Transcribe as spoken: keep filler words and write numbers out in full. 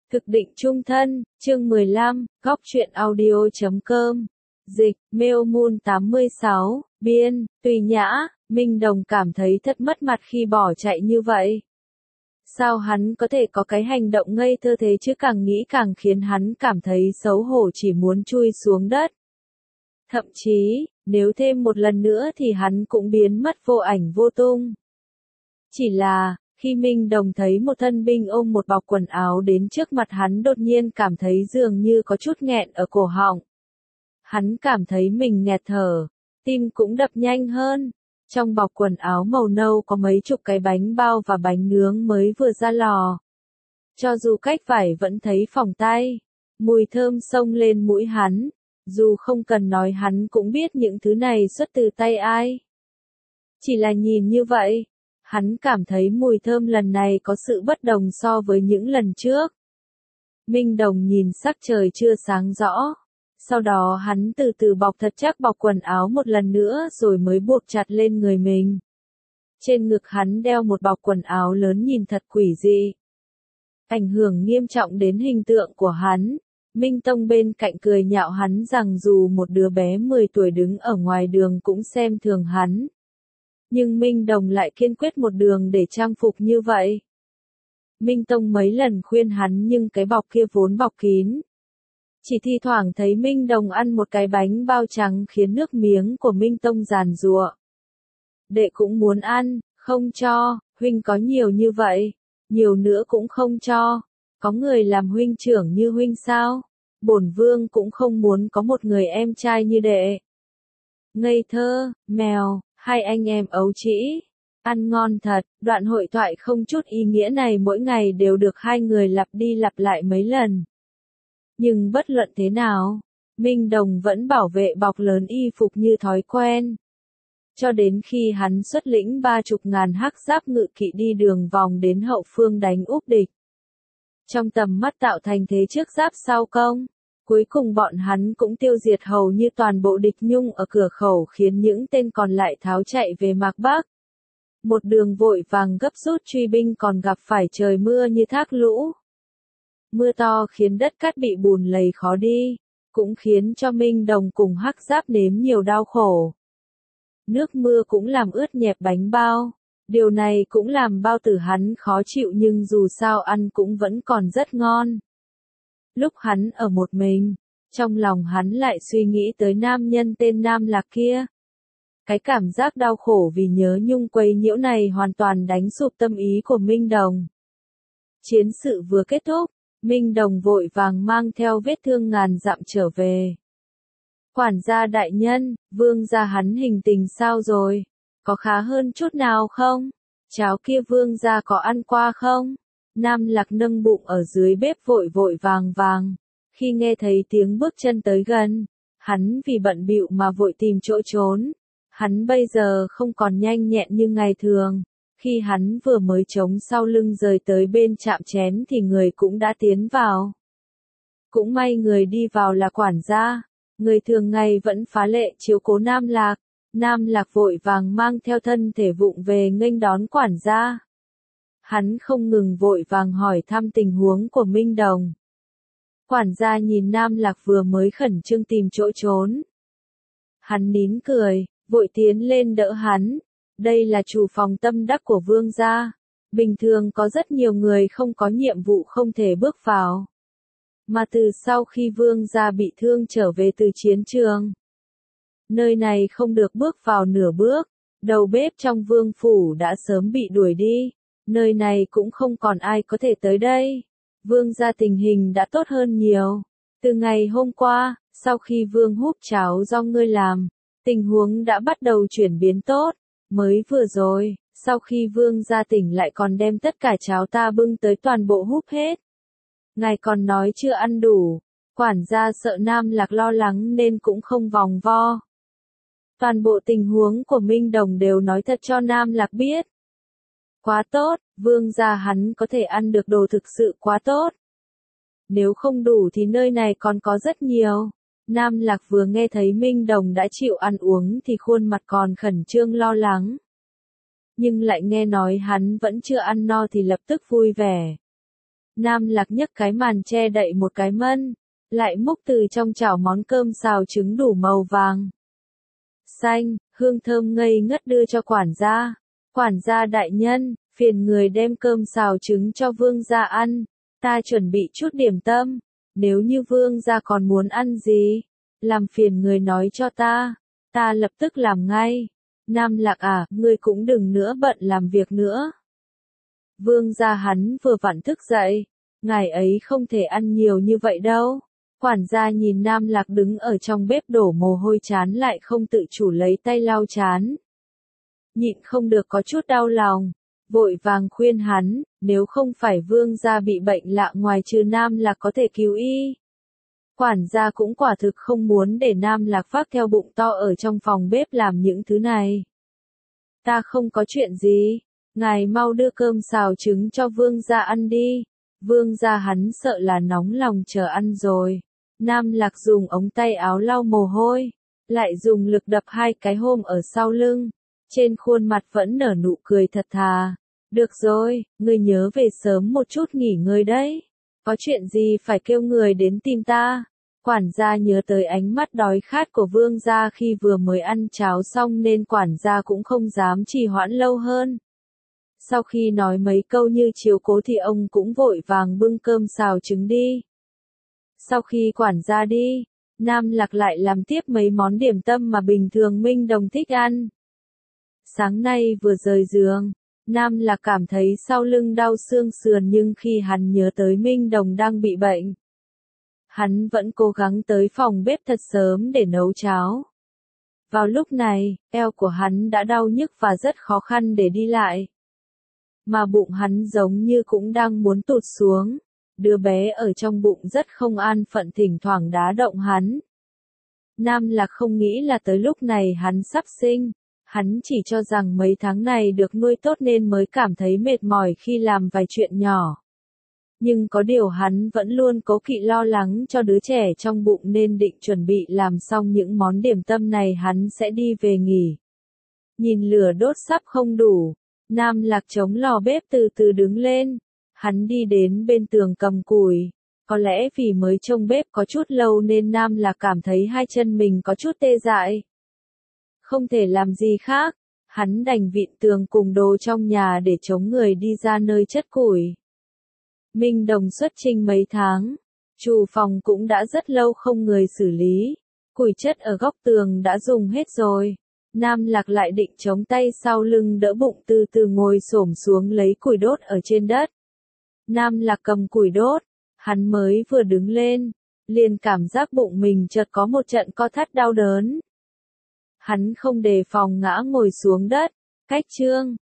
Thực định chung thân, chương mười lăm, góc truyện audio chấm com. Dịch, Mail Moon tám mươi sáu, biên, Tùy Nhã, Minh Đồng cảm thấy thật mất mặt khi bỏ chạy như vậy. Sao hắn có thể có cái hành động ngây thơ thế chứ, càng nghĩ càng khiến hắn cảm thấy xấu hổ, chỉ muốn chui xuống đất. Thậm chí, nếu thêm một lần nữa thì hắn cũng biến mất vô ảnh vô tung. Chỉ là, khi Minh Đồng thấy một thân binh ôm một bọc quần áo đến trước mặt hắn, đột nhiên cảm thấy dường như có chút nghẹn ở cổ họng. Hắn cảm thấy mình nghẹt thở, tim cũng đập nhanh hơn. Trong bọc quần áo màu nâu có mấy chục cái bánh bao và bánh nướng mới vừa ra lò. Cho dù cách vải vẫn thấy phỏng tay, mùi thơm xông lên mũi hắn. Dù không cần nói hắn cũng biết những thứ này xuất từ tay ai. Chỉ là nhìn như vậy, hắn cảm thấy mùi thơm lần này có sự bất đồng so với những lần trước. Minh Đồng nhìn sắc trời chưa sáng rõ. Sau đó hắn từ từ bọc thật chắc bọc quần áo một lần nữa rồi mới buộc chặt lên người mình. Trên ngực hắn đeo một bọc quần áo lớn nhìn thật quỷ dị. Ảnh hưởng nghiêm trọng đến hình tượng của hắn. Minh Tông bên cạnh cười nhạo hắn rằng dù một đứa bé mười tuổi đứng ở ngoài đường cũng xem thường hắn. Nhưng Minh Đồng lại kiên quyết một đường để trang phục như vậy. Minh Tông mấy lần khuyên hắn nhưng cái bọc kia vốn bọc kín. Chỉ thi thoảng thấy Minh Đồng ăn một cái bánh bao trắng khiến nước miếng của Minh Tông giàn giụa. Đệ cũng muốn ăn, không cho, huynh có nhiều như vậy, nhiều nữa cũng không cho. Có người làm huynh trưởng như huynh sao? Bổn vương cũng không muốn có một người em trai như đệ. Ngây thơ, mèo, hai anh em ấu trĩ, ăn ngon thật. Đoạn hội thoại không chút ý nghĩa này mỗi ngày đều được hai người lặp đi lặp lại mấy lần. Nhưng bất luận thế nào, Minh Đồng vẫn bảo vệ bọc lớn y phục như thói quen. Cho đến khi hắn xuất lĩnh ba chục ngàn hắc giáp ngự kỵ đi đường vòng đến hậu phương đánh úp địch. Trong tầm mắt tạo thành thế trước giáp sau công, cuối cùng bọn hắn cũng tiêu diệt hầu như toàn bộ địch Nhung ở cửa khẩu, khiến những tên còn lại tháo chạy về Mạc Bắc. Một đường vội vàng gấp rút truy binh còn gặp phải trời mưa như thác lũ. Mưa to khiến đất cát bị bùn lầy khó đi, cũng khiến cho Minh Đồng cùng hắc giáp nếm nhiều đau khổ. Nước mưa cũng làm ướt nhẹp bánh bao, điều này cũng làm bao tử hắn khó chịu nhưng dù sao ăn cũng vẫn còn rất ngon. Lúc hắn ở một mình, trong lòng hắn lại suy nghĩ tới nam nhân tên Nam Lạc kia. Cái cảm giác đau khổ vì nhớ nhung quấy nhiễu này hoàn toàn đánh sụp tâm ý của Minh Đồng. Chiến sự vừa kết thúc, Minh Đồng vội vàng mang theo vết thương ngàn dặm trở về. Quản gia đại nhân, vương gia hắn hình tình sao rồi? Có khá hơn chút nào không? Cháo kia vương gia có ăn qua không? Nam Lạc nâng bụng ở dưới bếp vội vội vàng vàng. Khi nghe thấy tiếng bước chân tới gần, hắn vì bận bịu mà vội tìm chỗ trốn. Hắn bây giờ không còn nhanh nhẹn như ngày thường. Khi hắn vừa mới chống sau lưng rời tới bên chạm chén thì người cũng đã tiến vào. Cũng may người đi vào là quản gia. Người thường ngày vẫn phá lệ chiếu cố Nam Lạc. Nam Lạc vội vàng mang theo thân thể vụng về nghênh đón quản gia. Hắn không ngừng vội vàng hỏi thăm tình huống của Minh Đồng. Quản gia nhìn Nam Lạc vừa mới khẩn trương tìm chỗ trốn. Hắn nín cười, vội tiến lên đỡ hắn. Đây là chủ phòng tâm đắc của vương gia. Bình thường có rất nhiều người không có nhiệm vụ không thể bước vào. Mà từ sau khi vương gia bị thương trở về từ chiến trường, nơi này không được bước vào nửa bước. Đầu bếp trong vương phủ đã sớm bị đuổi đi. Nơi này cũng không còn ai có thể tới đây. Vương gia tình hình đã tốt hơn nhiều. Từ ngày hôm qua, sau khi vương húp cháo do ngươi làm, tình huống đã bắt đầu chuyển biến tốt. Mới vừa rồi, sau khi vương gia tỉnh lại còn đem tất cả cháo ta bưng tới toàn bộ húp hết. Ngài còn nói chưa ăn đủ. Quản gia sợ Nam Lạc lo lắng nên cũng không vòng vo. Toàn bộ tình huống của Minh Đồng đều nói thật cho Nam Lạc biết. Quá tốt, vương gia hắn có thể ăn được đồ thực sự quá tốt. Nếu không đủ thì nơi này còn có rất nhiều. Nam Lạc vừa nghe thấy Minh Đồng đã chịu ăn uống thì khuôn mặt còn khẩn trương lo lắng. Nhưng lại nghe nói hắn vẫn chưa ăn no thì lập tức vui vẻ. Nam Lạc nhấc cái màn che đậy một cái mân, lại múc từ trong chảo món cơm xào trứng đủ màu vàng xanh, hương thơm ngây ngất đưa cho quản gia. Quản gia đại nhân, phiền người đem cơm xào trứng cho vương gia ăn, ta chuẩn bị chút điểm tâm, nếu như vương gia còn muốn ăn gì, làm phiền người nói cho ta, ta lập tức làm ngay. Nam Lạc à, ngươi cũng đừng nữa bận làm việc nữa. Vương gia hắn vừa vặn thức dậy, ngài ấy không thể ăn nhiều như vậy đâu. Quản gia nhìn Nam Lạc đứng ở trong bếp đổ mồ hôi chán lại không tự chủ lấy tay lau chán. Nhịn không được có chút đau lòng, vội vàng khuyên hắn, nếu không phải vương gia bị bệnh lạ ngoài trừ Nam Lạc có thể cứu y. Quản gia cũng quả thực không muốn để Nam Lạc vác theo bụng to ở trong phòng bếp làm những thứ này. Ta không có chuyện gì, ngài mau đưa cơm xào trứng cho vương gia ăn đi. Vương gia hắn sợ là nóng lòng chờ ăn rồi. Nam Lạc dùng ống tay áo lau mồ hôi, lại dùng lực đập hai cái hôm ở sau lưng. Trên khuôn mặt vẫn nở nụ cười thật thà. Được rồi, ngươi nhớ về sớm một chút nghỉ ngơi đấy. Có chuyện gì phải kêu người đến tìm ta. Quản gia nhớ tới ánh mắt đói khát của vương gia khi vừa mới ăn cháo xong nên quản gia cũng không dám trì hoãn lâu hơn. Sau khi nói mấy câu như chiếu cố thì ông cũng vội vàng bưng cơm xào trứng đi. Sau khi quản gia đi, Nam Lạc lại làm tiếp mấy món điểm tâm mà bình thường Minh Đồng thích ăn. Sáng nay vừa rời giường, Nam Lạc cảm thấy sau lưng đau xương sườn nhưng khi hắn nhớ tới Minh Đồng đang bị bệnh, hắn vẫn cố gắng tới phòng bếp thật sớm để nấu cháo. Vào lúc này, eo của hắn đã đau nhức và rất khó khăn để đi lại. Mà bụng hắn giống như cũng đang muốn tụt xuống. Đứa bé ở trong bụng rất không an phận thỉnh thoảng đá động hắn. Nam Lạc không nghĩ là tới lúc này hắn sắp sinh. Hắn chỉ cho rằng mấy tháng này được nuôi tốt nên mới cảm thấy mệt mỏi khi làm vài chuyện nhỏ. Nhưng có điều hắn vẫn luôn cố kỵ lo lắng cho đứa trẻ trong bụng nên định chuẩn bị làm xong những món điểm tâm này hắn sẽ đi về nghỉ. Nhìn lửa đốt sắp không đủ, Nam Lạc chống lò bếp từ từ đứng lên. Hắn đi đến bên tường cầm củi. Có lẽ vì mới trông bếp có chút lâu nên Nam Lạc cảm thấy hai chân mình có chút tê dại. Không thể làm gì khác, hắn đành vịn tường cùng đồ trong nhà để chống người đi ra nơi chất củi. Minh Đồng xuất trinh mấy tháng, chủ phòng cũng đã rất lâu không người xử lý, củi chất ở góc tường đã dùng hết rồi. Nam Lạc lại định chống tay sau lưng đỡ bụng từ từ ngồi xổm xuống lấy củi đốt ở trên đất. Nam Lạc cầm củi đốt, hắn mới vừa đứng lên, liền cảm giác bụng mình chợt có một trận co thắt đau đớn. Hắn không đề phòng ngã ngồi xuống đất, cách chương.